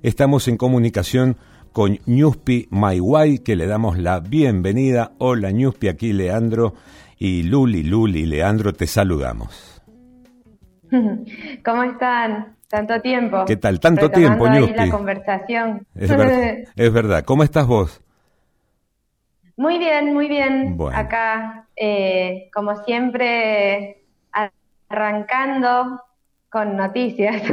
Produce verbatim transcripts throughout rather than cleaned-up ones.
Estamos en comunicación con Ñuspi Mayway, que le damos la bienvenida. Hola Ñuspi, aquí Leandro y Luli, Luli y Leandro, te saludamos. ¿Cómo están? Tanto tiempo. ¿Qué tal? Tanto Retomando tiempo, ahí Ñuspi. la conversación. Es verdad, es verdad. ¿Cómo estás vos? Muy bien, muy bien. Bueno. Acá, eh, como siempre, arrancando con noticias.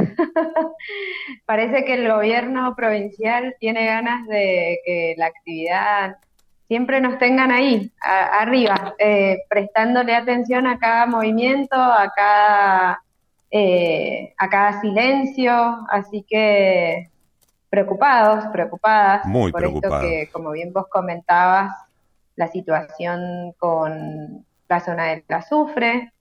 Parece que el gobierno provincial tiene ganas de que la actividad siempre nos tengan ahí, a, arriba, eh, prestándole atención a cada movimiento, a cada, eh, a cada silencio, así que preocupados, preocupadas Muy por preocupados. esto que, como bien vos comentabas, la situación con la zona del azufre.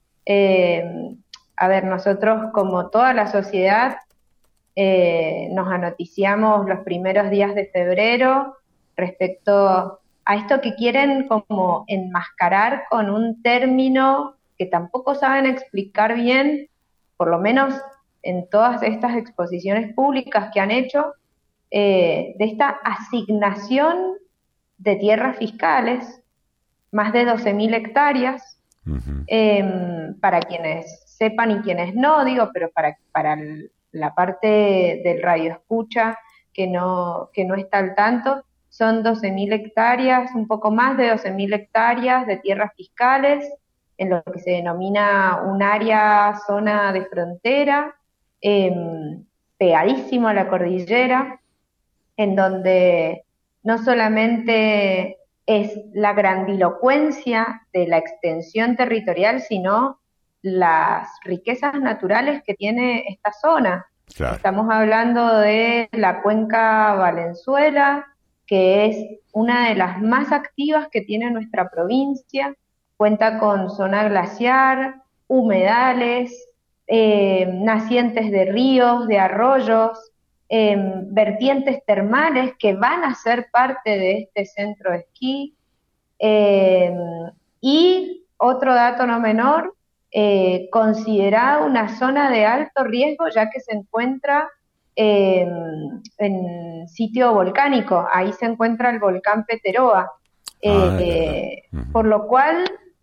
Eh, a ver, nosotros como toda la sociedad eh, nos anoticiamos los primeros días de febrero respecto a esto que quieren como enmascarar con un término que tampoco saben explicar bien, por lo menos en todas estas exposiciones públicas que han hecho, eh, de esta asignación de tierras fiscales, más de doce mil hectáreas, Uh-huh. eh, para quienes sepan y quienes no, digo, pero para, para el, la parte del radio escucha que no, que no está al tanto, son doce mil hectáreas, un poco más de doce mil hectáreas de tierras fiscales, en lo que se denomina un área, zona de frontera, eh, pegadísimo a la cordillera, en donde no solamente es la grandilocuencia de la extensión territorial, sino las riquezas naturales que tiene esta zona. Claro. Estamos hablando de la cuenca Valenzuela, que es una de las más activas que tiene nuestra provincia, cuenta con zona glaciar, humedales, eh, nacientes de ríos, de arroyos, eh, vertientes termales que van a ser parte de este centro de esquí. Eh, y otro dato no menor, eh, considerada una zona de alto riesgo ya que se encuentra eh, en sitio volcánico, ahí se encuentra el volcán Peteroa, eh, ah, uh-huh. por lo cual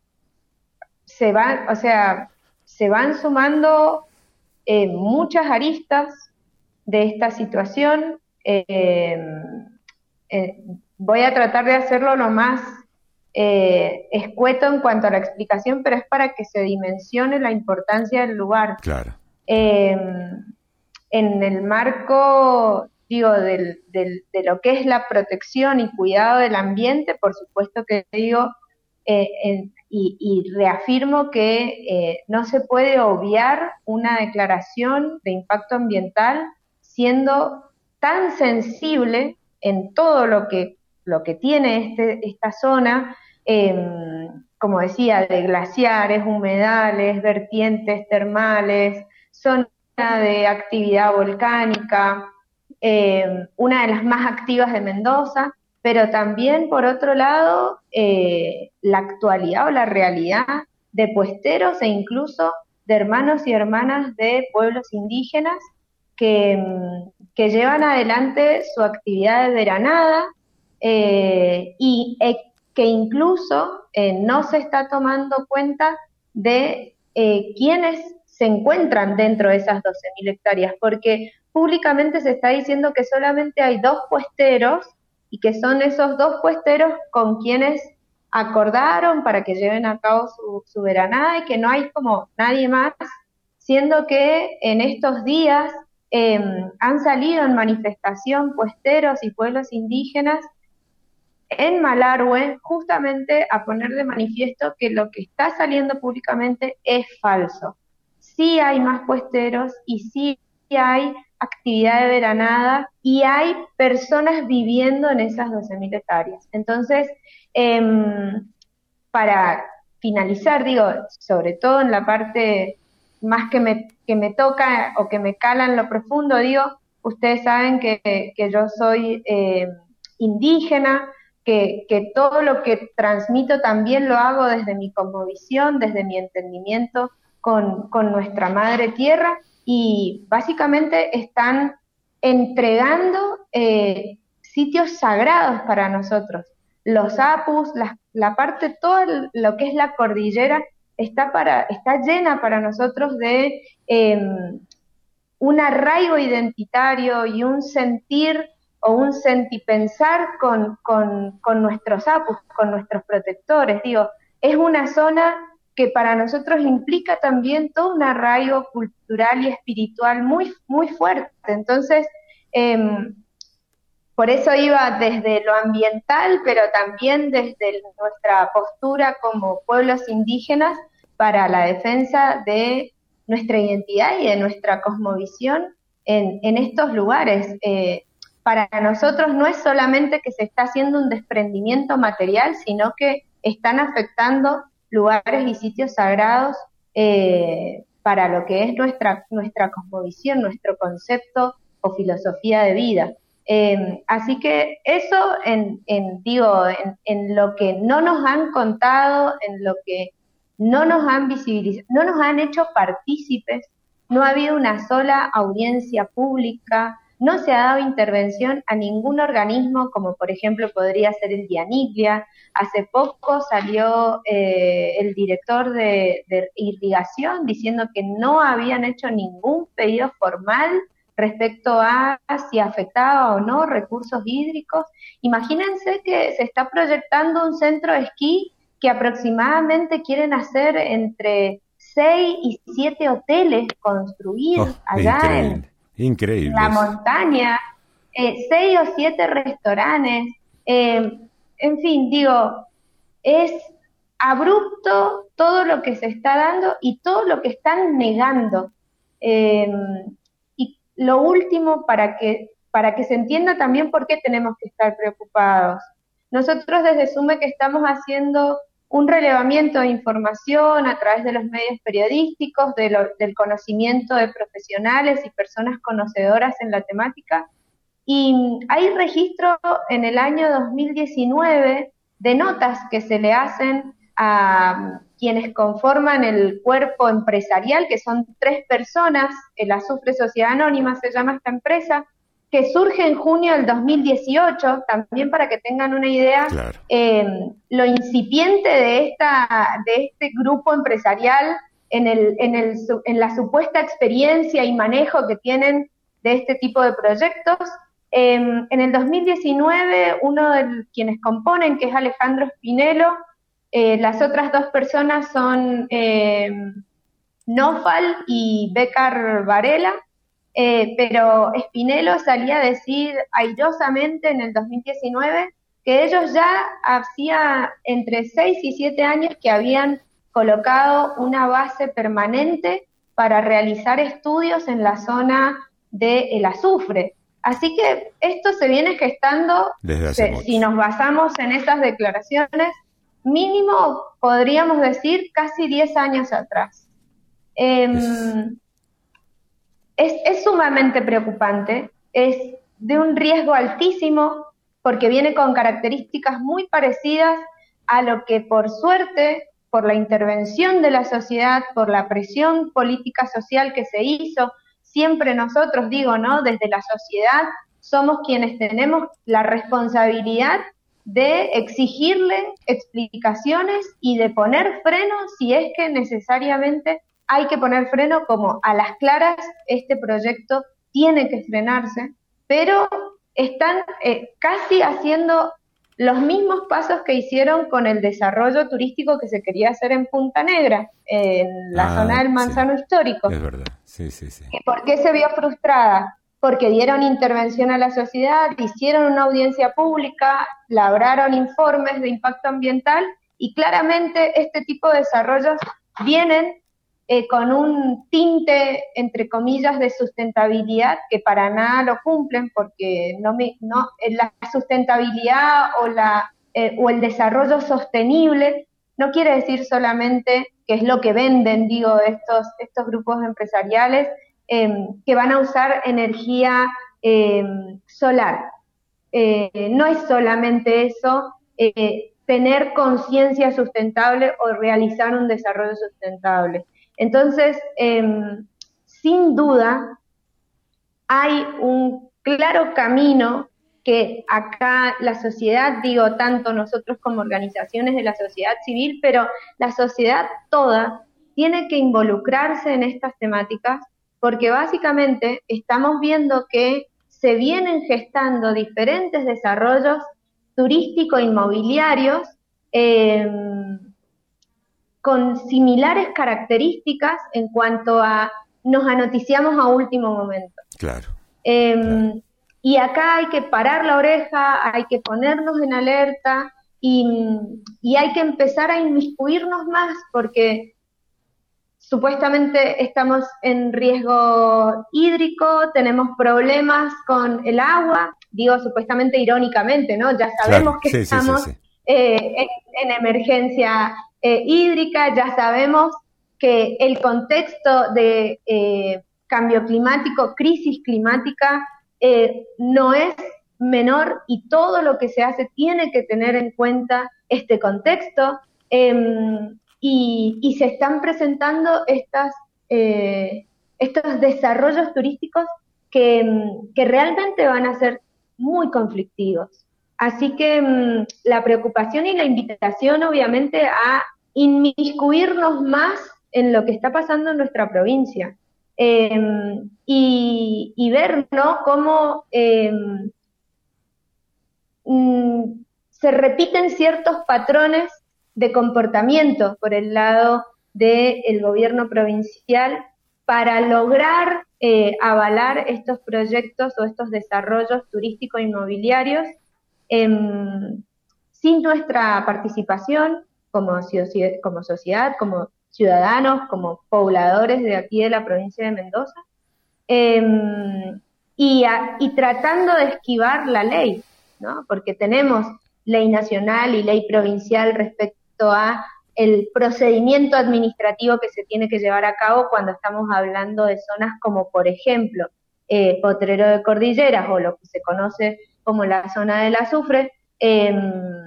se van, o sea, se van sumando eh, muchas aristas de esta situación. Eh, eh, voy a tratar de hacerlo lo más eh, escueto en cuanto a la explicación, pero es para que se dimensione la importancia del lugar. Claro. Eh, en el marco, digo, del, del, de lo que es la protección y cuidado del ambiente, por supuesto que digo, eh, en, y, y reafirmo que eh, no se puede obviar una declaración de impacto ambiental siendo tan sensible en todo lo que, lo que tiene este, esta zona, eh, como decía, de glaciares, humedales, vertientes termales, zona de actividad volcánica, eh, una de las más activas de Mendoza, pero también, por otro lado, eh, la actualidad o la realidad de puesteros e incluso de hermanos y hermanas de pueblos indígenas que, que llevan adelante su actividad de veranada eh, y eh, que incluso eh, no se está tomando cuenta de eh, quiénes se encuentran dentro de esas doce mil hectáreas, porque públicamente se está diciendo que solamente hay dos puesteros y que son esos dos puesteros con quienes acordaron para que lleven a cabo su, su veranada y que no hay como nadie más, siendo que en estos días eh, han salido en manifestación puesteros y pueblos indígenas en Malargüe justamente a poner de manifiesto que lo que está saliendo públicamente es falso. Sí hay más puesteros y sí hay actividad de veranada y hay personas viviendo en esas doce mil hectáreas. Entonces, eh, para finalizar, digo, sobre todo en la parte más que me, que me toca o que me cala en lo profundo, digo, ustedes saben que, que yo soy eh, indígena, que, que todo lo que transmito también lo hago desde mi cosmovisión, desde mi entendimiento con, con nuestra madre tierra, y básicamente están entregando eh, sitios sagrados para nosotros. Los apus, la, la parte, todo lo que es la cordillera, está, para, está llena para nosotros de eh, un arraigo identitario y un sentir o un sentipensar con, con, con nuestros apus, con nuestros protectores. Digo, es una zona que para nosotros implica también todo un arraigo cultural y espiritual muy, muy fuerte. Entonces, eh, por eso iba desde lo ambiental, pero también desde nuestra postura como pueblos indígenas para la defensa de nuestra identidad y de nuestra cosmovisión en, en estos lugares. Eh, para nosotros no es solamente que se está haciendo un desprendimiento material, sino que están afectando lugares y sitios sagrados eh, para lo que es nuestra, nuestra cosmovisión, nuestro concepto o filosofía de vida. Eh, así que eso, en, en digo, en, en lo que no nos han contado, en lo que no nos han visibilizado, no nos han hecho partícipes, no ha habido una sola audiencia pública, no se ha dado intervención a ningún organismo, como por ejemplo podría ser el DIANICLIA. Hace poco salió eh, el director de, de irrigación diciendo que no habían hecho ningún pedido formal respecto a si afectaba o no recursos hídricos. Imagínense que se está proyectando un centro de esquí que aproximadamente quieren hacer entre seis y siete hoteles construir oh, allá increíble, en increíble. la montaña, eh, seis o siete restaurantes, eh, en fin, digo, es abrupto todo lo que se está dando y todo lo que están negando. Eh, y lo último, para que, para que se entienda también por qué tenemos que estar preocupados. Nosotros desde SUME que estamos haciendo un relevamiento de información a través de los medios periodísticos, de lo, del conocimiento de profesionales y personas conocedoras en la temática, y hay registro en el año dos mil diecinueve de notas que se le hacen a quienes conforman el cuerpo empresarial, que son tres personas, el Azufre Sociedad Anónima se llama esta empresa, que surge en junio del dos mil dieciocho, también para que tengan una idea, claro. eh, lo incipiente de esta de este grupo empresarial en, el, en, el, en la supuesta experiencia y manejo que tienen de este tipo de proyectos. Eh, en el dos mil diecinueve, uno de quienes componen, que es Alejandro Spinello, eh, las otras dos personas son eh, Nofal y Bécar Varela, Eh, pero Spinello salía a decir airosamente en el dos mil diecinueve que ellos ya hacía entre seis y siete años que habían colocado una base permanente para realizar estudios en la zona del azufre. Así que esto se viene gestando, desde hace se, si nos basamos en esas declaraciones, mínimo podríamos decir casi diez años atrás. Eh, es... Es, es sumamente preocupante, es de un riesgo altísimo porque viene con características muy parecidas a lo que por suerte, por la intervención de la sociedad, por la presión política social que se hizo, siempre nosotros, digo, ¿no? Desde la sociedad somos quienes tenemos la responsabilidad de exigirle explicaciones y de poner freno si es que necesariamente hay que poner freno, como a las claras este proyecto tiene que frenarse, pero están eh, casi haciendo los mismos pasos que hicieron con el desarrollo turístico que se quería hacer en Punta Negra, en la ah, zona del Manzano sí. Histórico. Es verdad, sí, sí, sí. ¿Por qué se vio frustrada? Porque dieron intervención a la sociedad, hicieron una audiencia pública, labraron informes de impacto ambiental y claramente este tipo de desarrollos vienen Eh, con un tinte, entre comillas, de sustentabilidad que para nada lo cumplen, porque no me, no, la sustentabilidad o, la, eh, o el desarrollo sostenible no quiere decir solamente que es lo que venden, digo, estos, estos grupos empresariales, eh, que van a usar energía eh, solar. Eh, no es solamente eso, eh, tener conciencia sustentable o realizar un desarrollo sustentable. Entonces, eh, sin duda, hay un claro camino que acá la sociedad, digo, tanto nosotros como organizaciones de la sociedad civil, pero la sociedad toda tiene que involucrarse en estas temáticas, porque básicamente estamos viendo que se vienen gestando diferentes desarrollos turístico-inmobiliarios eh, con similares características en cuanto a nos anoticiamos a último momento. Claro. Eh, claro. Y acá hay que parar la oreja, hay que ponernos en alerta y, y hay que empezar a inmiscuirnos más porque supuestamente estamos en riesgo hídrico, tenemos problemas con el agua, digo supuestamente irónicamente, ¿no? Ya sabemos claro, que sí, estamos sí, sí, sí. Eh, en, en emergencia eh, hídrica, ya sabemos que el contexto de eh, cambio climático, crisis climática, eh, no es menor y todo lo que se hace tiene que tener en cuenta este contexto. Eh, Y, y se están presentando estas, eh, estos desarrollos turísticos que, que realmente van a ser muy conflictivos. Así que um, la preocupación y la invitación obviamente a inmiscuirnos más en lo que está pasando en nuestra provincia eh, y, y ver, ¿no?, cómo eh, mm, se repiten ciertos patrones de comportamiento por el lado del gobierno provincial para lograr eh, avalar estos proyectos o estos desarrollos turísticos inmobiliarios eh, sin nuestra participación como, como sociedad, como ciudadanos, como pobladores de aquí de la provincia de Mendoza, eh, y, a, y tratando de esquivar la ley, ¿no? Porque tenemos ley nacional y ley provincial respecto a el procedimiento administrativo que se tiene que llevar a cabo cuando estamos hablando de zonas como, por ejemplo, eh, Potrero de Cordilleras o lo que se conoce como la zona del azufre, eh,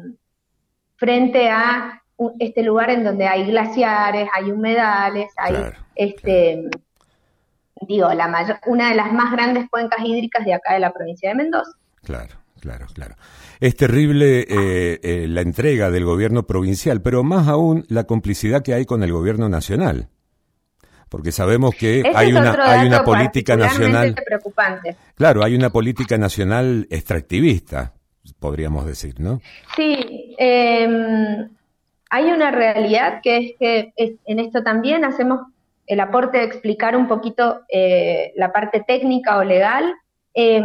frente a un, este lugar en donde hay glaciares, hay humedales, hay, claro, este, claro. digo, la mayor, una de las más grandes cuencas hídricas de acá de la provincia de Mendoza. Claro, claro, claro. Es terrible eh, eh, la entrega del gobierno provincial, pero más aún la complicidad que hay con el gobierno nacional. Porque sabemos que Ese hay es una, otro hay una dato política nacional. Preocupante. Claro, hay una política nacional extractivista, podríamos decir, ¿no? Sí, eh, hay una realidad que es que es, en esto también hacemos el aporte de explicar un poquito eh, la parte técnica o legal. Eh,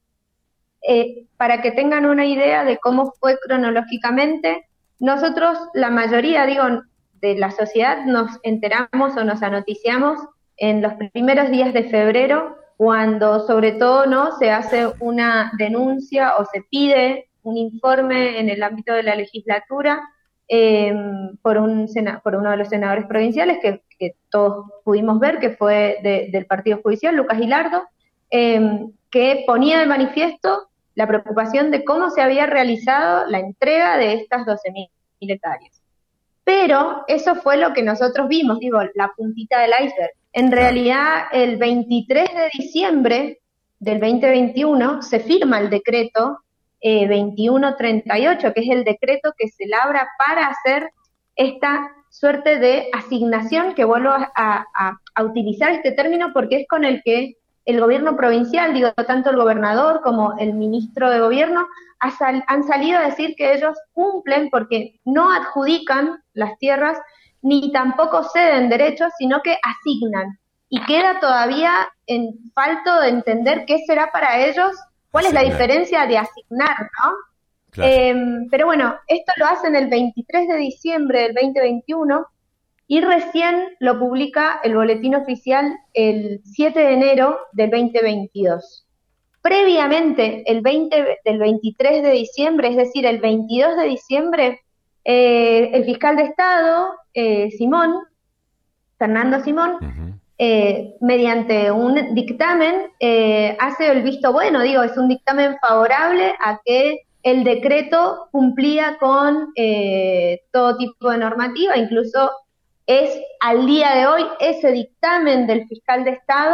Eh, para que tengan una idea de cómo fue cronológicamente, nosotros, la mayoría, digo, de la sociedad, nos enteramos o nos anoticiamos en los primeros días de febrero, cuando sobre todo no se hace una denuncia o se pide un informe en el ámbito de la legislatura eh, por, un sena, por uno de los senadores provinciales que, que todos pudimos ver, que fue de, del Partido Judicial, Lucas Gilardo, eh, que ponía de manifiesto la preocupación de cómo se había realizado la entrega de estas doce mil hectáreas. Pero eso fue lo que nosotros vimos, digo, la puntita del iceberg. En realidad, el veintitrés de diciembre del veinte veintiuno se firma el decreto eh, veintiuno treinta y ocho, que es el decreto que se labra para hacer esta suerte de asignación, que vuelvo a, a, a utilizar este término porque es con el que el gobierno provincial, digo, tanto el gobernador como el ministro de gobierno, ha sal, han salido a decir que ellos cumplen porque no adjudican las tierras ni tampoco ceden derechos, sino que asignan. Y queda todavía en falto de entender qué será para ellos, cuál asignar. Es la diferencia de asignar, ¿no? Claro. Eh, pero bueno, esto lo hacen el veintitrés de diciembre del veinte veintiuno, y recién lo publica el boletín oficial el siete de enero del veinte veintidós. Previamente, el veinte, del veintitrés de diciembre, es decir, el veintidós de diciembre, eh, el fiscal de Estado, eh, Simón, Fernando Simón, uh-huh. eh, mediante un dictamen, eh, hace el visto bueno, digo, es un dictamen favorable a que el decreto cumplía con eh, todo tipo de normativa, incluso es al día de hoy ese dictamen del fiscal de Estado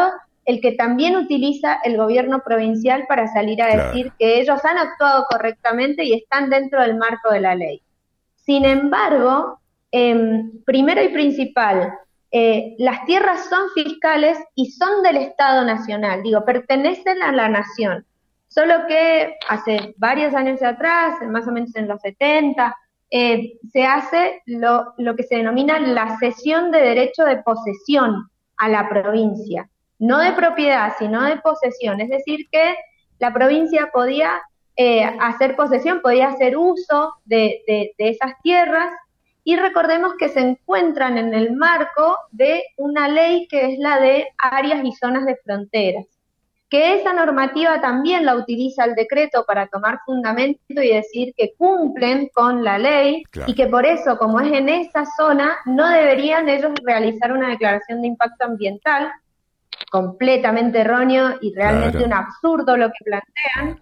el que también utiliza el gobierno provincial para salir a Claro. decir que ellos han actuado correctamente y están dentro del marco de la ley. Sin embargo, eh, primero y principal, eh, las tierras son fiscales y son del Estado Nacional, digo, pertenecen a la nación. Solo que hace varios años atrás, más o menos en los setenta, eh, se hace lo, lo que se denomina la cesión de derecho de posesión a la provincia. No de propiedad, sino de posesión. Es decir, que la provincia podía eh, hacer posesión, podía hacer uso de, de, de esas tierras, y recordemos que se encuentran en el marco de una ley que es la de áreas y zonas de fronteras, que esa normativa también la utiliza el decreto para tomar fundamento y decir que cumplen con la ley, claro, y que por eso, como es en esa zona, no deberían ellos realizar una declaración de impacto ambiental, completamente erróneo y realmente claro, un absurdo lo que plantean,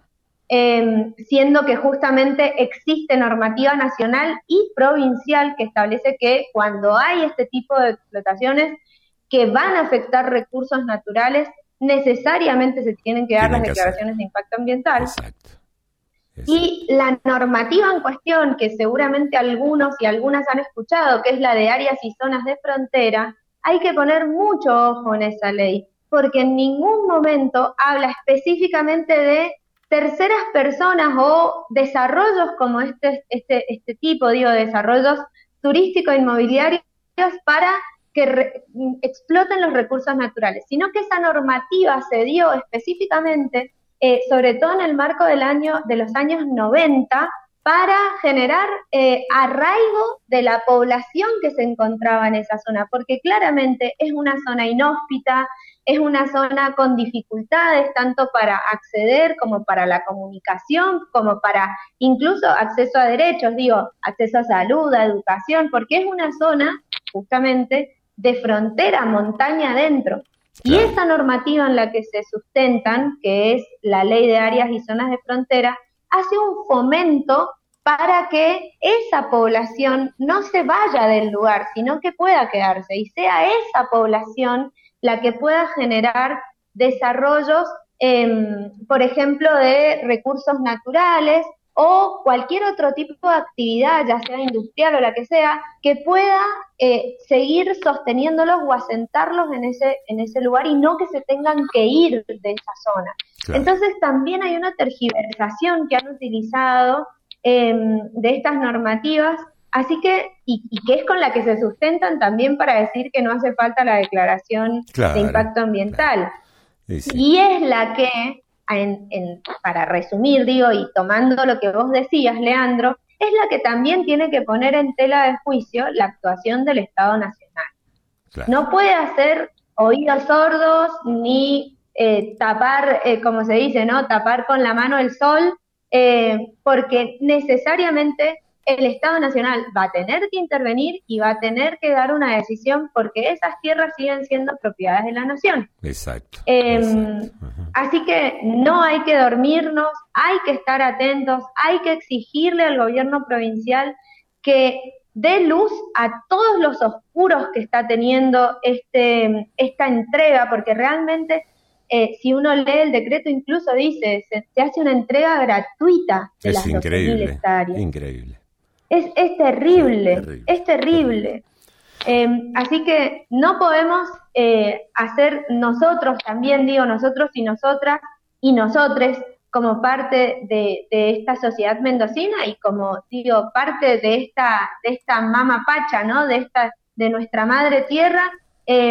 eh, siendo que justamente existe normativa nacional y provincial que establece que cuando hay este tipo de explotaciones que van a afectar recursos naturales, necesariamente se tienen que dar tienen las declaraciones de impacto ambiental. Exacto. Exacto. Y la normativa en cuestión, que seguramente algunos y algunas han escuchado, que es la de áreas y zonas de frontera, hay que poner mucho ojo en esa ley, porque en ningún momento habla específicamente de terceras personas o desarrollos como este, este, este tipo, digo, desarrollos turístico-inmobiliarios para que re, exploten los recursos naturales, sino que esa normativa se dio específicamente, eh, sobre todo en el marco del año, de los años noventa, para generar eh, arraigo de la población que se encontraba en esa zona, porque claramente es una zona inhóspita, es una zona con dificultades tanto para acceder como para la comunicación, como para incluso acceso a derechos, digo, acceso a salud, a educación, porque es una zona justamente de frontera, montaña adentro. Claro. Y esa normativa en la que se sustentan, que es la Ley de Áreas y Zonas de Frontera, hace un fomento para que esa población no se vaya del lugar, sino que pueda quedarse y sea esa población la que pueda generar desarrollos, eh, por ejemplo, de recursos naturales o cualquier otro tipo de actividad, ya sea industrial o la que sea, que pueda eh, seguir sosteniéndolos o asentarlos en ese, en ese lugar y no que se tengan que ir de esa zona. Claro. Entonces también hay una tergiversación que han utilizado eh, de estas normativas, así que, y, y que es con la que se sustentan también para decir que no hace falta la declaración claro, de impacto ambiental. Claro. Sí, sí. Y es la que, en, en, para resumir, digo, y tomando lo que vos decías, Leandro, es la que también tiene que poner en tela de juicio la actuación del Estado Nacional. Claro. No puede hacer oídos sordos ni eh, tapar, eh, como se dice, ¿no? Tapar con la mano el sol, eh, porque necesariamente el Estado Nacional va a tener que intervenir y va a tener que dar una decisión porque esas tierras siguen siendo propiedades de la nación. Exacto. Eh, exacto. Así que no hay que dormirnos, hay que estar atentos, hay que exigirle al gobierno provincial que dé luz a todos los oscuros que está teniendo este, esta entrega, porque realmente eh, si uno lee el decreto incluso dice, se, se hace una entrega gratuita de es las doce mil hectáreas. Increíble. Es, es terrible, es terrible, es terrible. Eh, así que no podemos eh, hacer nosotros también, digo nosotros y nosotras y nosotres como parte de, de esta sociedad mendocina y como digo parte de esta de esta mama pacha, ¿no? De esta de nuestra madre tierra. Eh,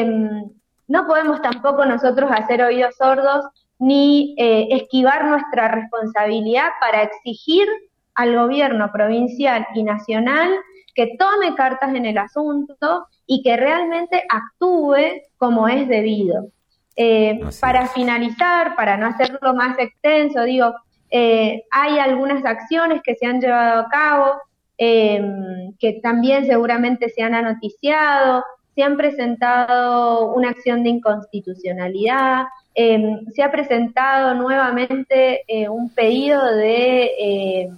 no podemos tampoco nosotros hacer oídos sordos ni eh, esquivar nuestra responsabilidad para exigir al gobierno provincial y nacional que tome cartas en el asunto y que realmente actúe como es debido. Eh, para es. finalizar, para no hacerlo más extenso, digo, eh, hay algunas acciones que se han llevado a cabo, eh, que también seguramente se han anoticiado, se han presentado una acción de inconstitucionalidad, eh, se ha presentado nuevamente eh, un pedido de... Eh,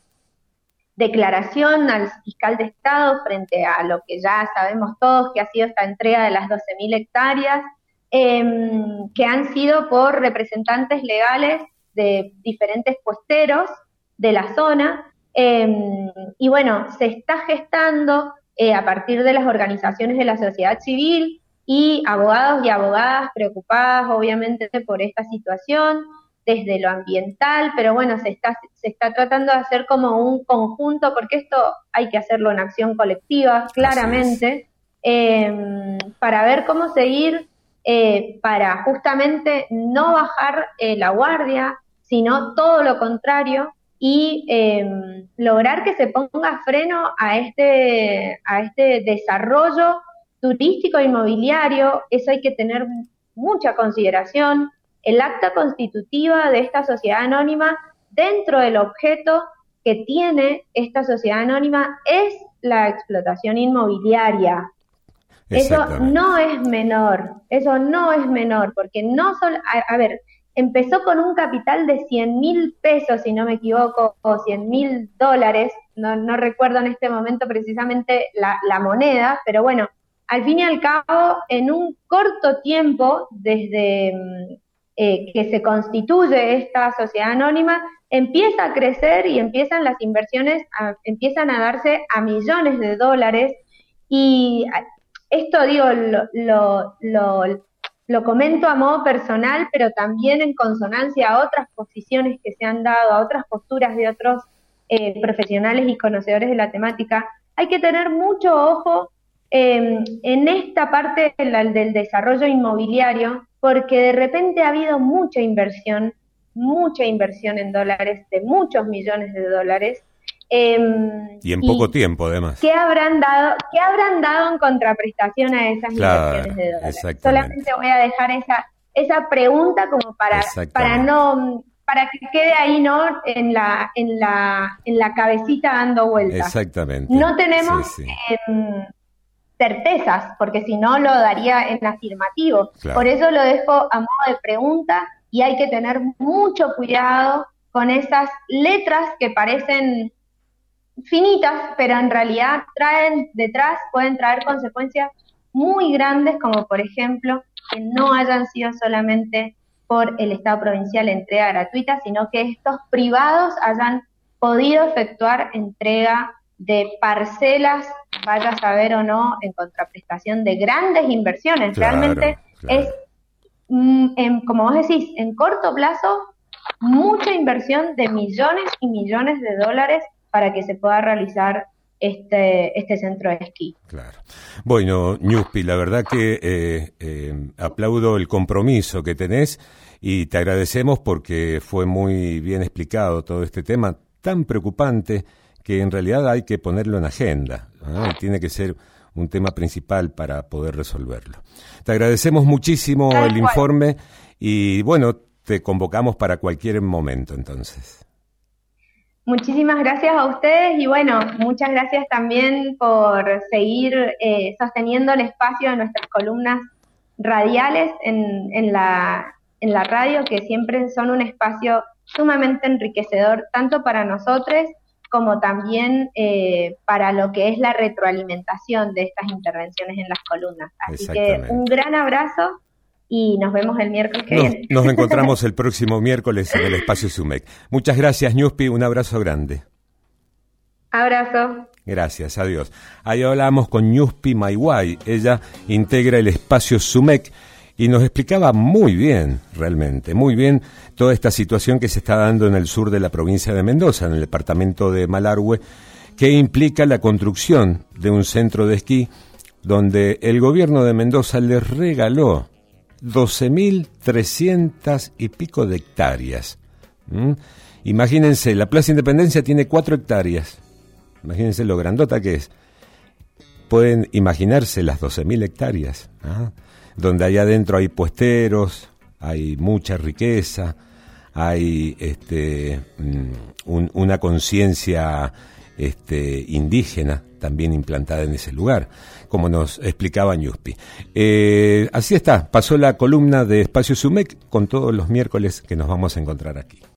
declaración al fiscal de Estado frente a lo que ya sabemos todos que ha sido esta entrega de las doce mil hectáreas, eh, que han sido por representantes legales de diferentes puesteros de la zona, eh, y bueno, se está gestando eh, a partir de las organizaciones de la sociedad civil y abogados y abogadas preocupadas obviamente por esta situación, desde lo ambiental, pero bueno, se está, se está tratando de hacer como un conjunto, porque esto hay que hacerlo en acción colectiva, claramente, eh, para ver cómo seguir, eh, para justamente no bajar eh, la guardia, sino todo lo contrario, y eh, lograr que se ponga freno a este, a este desarrollo turístico e inmobiliario. Eso hay que tener mucha consideración. El acta constitutiva de esta sociedad anónima, dentro del objeto que tiene esta sociedad anónima, es la explotación inmobiliaria. Eso no es menor, eso no es menor, porque no solo, a, a ver, empezó con un capital de cien mil pesos, si no me equivoco, o cien mil dólares, no, no recuerdo en este momento precisamente la, la moneda, pero bueno, al fin y al cabo, en un corto tiempo, desde eh, que se constituye esta sociedad anónima, empieza a crecer y empiezan las inversiones, a, empiezan a darse a millones de dólares, y esto digo, lo, lo, lo Lo comento a modo personal, pero también en consonancia a otras posiciones que se han dado, a otras posturas de otros eh, profesionales y conocedores de la temática. Hay que tener mucho ojo eh, en esta parte de la, del desarrollo inmobiliario, porque de repente ha habido mucha inversión, mucha inversión en dólares, de muchos millones de dólares. Eh, y en poco y tiempo, además. ¿Qué habrán dado, qué habrán dado en contraprestación a esas claro, inversiones de dólares? Solamente voy a dejar esa esa pregunta como para para no para que quede ahí, ¿no? En la en la en la cabecita dando vueltas. Exactamente. No tenemos sí, sí. Eh, certezas, porque si no lo daría en afirmativo. Claro. Por eso lo dejo a modo de pregunta, y hay que tener mucho cuidado con esas letras que parecen finitas, pero en realidad traen detrás, pueden traer consecuencias muy grandes, como por ejemplo que no hayan sido solamente por el Estado provincial entrega gratuita, sino que estos privados hayan podido efectuar entrega de parcelas, vaya a saber o no, en contraprestación de grandes inversiones. Claro, realmente claro. es, mm, en, como vos decís, en corto plazo, mucha inversión de millones y millones de dólares para que se pueda realizar este este centro de esquí. Claro. Bueno, Ñuspi, la verdad que eh, eh, aplaudo el compromiso que tenés y te agradecemos porque fue muy bien explicado todo este tema tan preocupante que en realidad hay que ponerlo en agenda, ¿no? Y tiene que ser un tema principal para poder resolverlo. Te agradecemos muchísimo Tal el cual. informe y bueno, te convocamos para cualquier momento entonces. Muchísimas gracias a ustedes y bueno, muchas gracias también por seguir eh, sosteniendo el espacio de nuestras columnas radiales en, en, la, en la radio, que siempre son un espacio sumamente enriquecedor, tanto para nosotros como también eh, para lo que es la retroalimentación de estas intervenciones en las columnas. Así que un gran abrazo. Y nos vemos el miércoles que nos, viene. Nos encontramos el próximo miércoles en el Espacio SUMEC. Muchas gracias, Ñuspi. Un abrazo grande. Abrazo. Gracias, adiós. Ahí hablamos con Ñuspi Mayhuay. Ella integra el Espacio SUMEC y nos explicaba muy bien, realmente, muy bien, toda esta situación que se está dando en el sur de la provincia de Mendoza, en el departamento de Malargüe, que implica la construcción de un centro de esquí donde el gobierno de Mendoza le regaló doce mil trescientas y pico de hectáreas. ¿Mm? Imagínense, la Plaza Independencia tiene cuatro hectáreas. Imagínense lo grandota que es. Pueden imaginarse las doce mil hectáreas, ¿ah? Donde allá adentro hay puesteros, hay mucha riqueza, hay este, un, una conciencia este, indígena también implantada en ese lugar, como nos explicaba Ñuspi. Eh, así está, pasó la columna de Espacio SUMEC con todos los miércoles que nos vamos a encontrar aquí.